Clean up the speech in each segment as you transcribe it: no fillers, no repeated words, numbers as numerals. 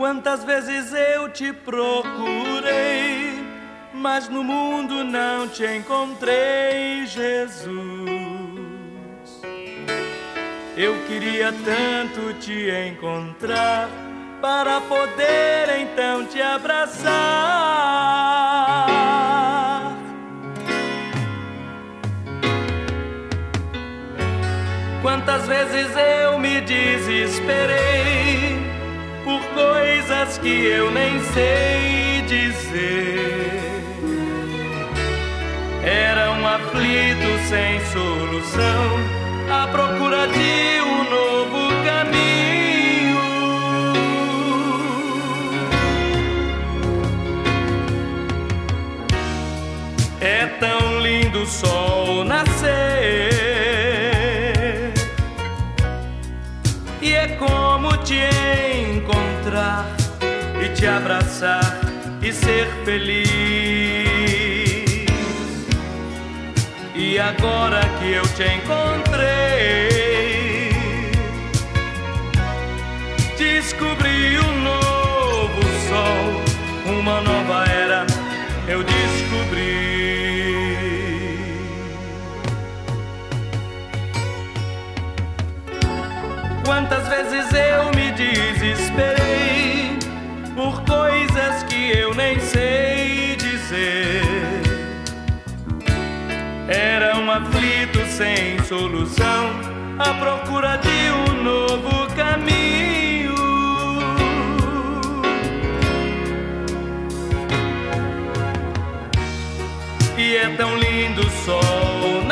Quantas vezes eu te procurei, mas no mundo não te encontrei, Jesus. Eu queria tanto te encontrar para poder então te abraçar. Quantas vezes eu me desesperei por coisas que eu nem sei dizer. Era um aflito sem solução, à procura de um novo caminho. É tão lindo o sol nascer, e é como te encontrar e te abraçar e ser feliz. E agora que eu te encontrei, descobri um novo sol, uma nova era eu descobri. Quantas vezes eu me desesperei por coisas que eu nem sei dizer. Era um aflito sem solução, à procura de um novo caminho. E é tão lindo o sol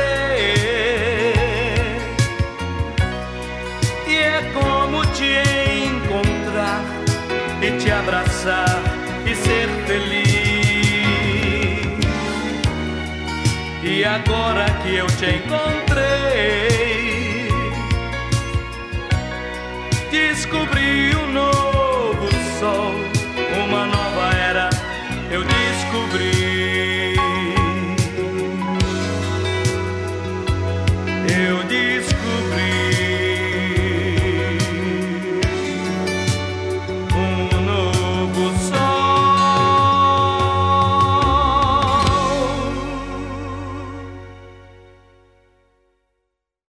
nascer, e é como te encontrar e te abraçar e ser feliz. E agora que eu te encontrei, descobri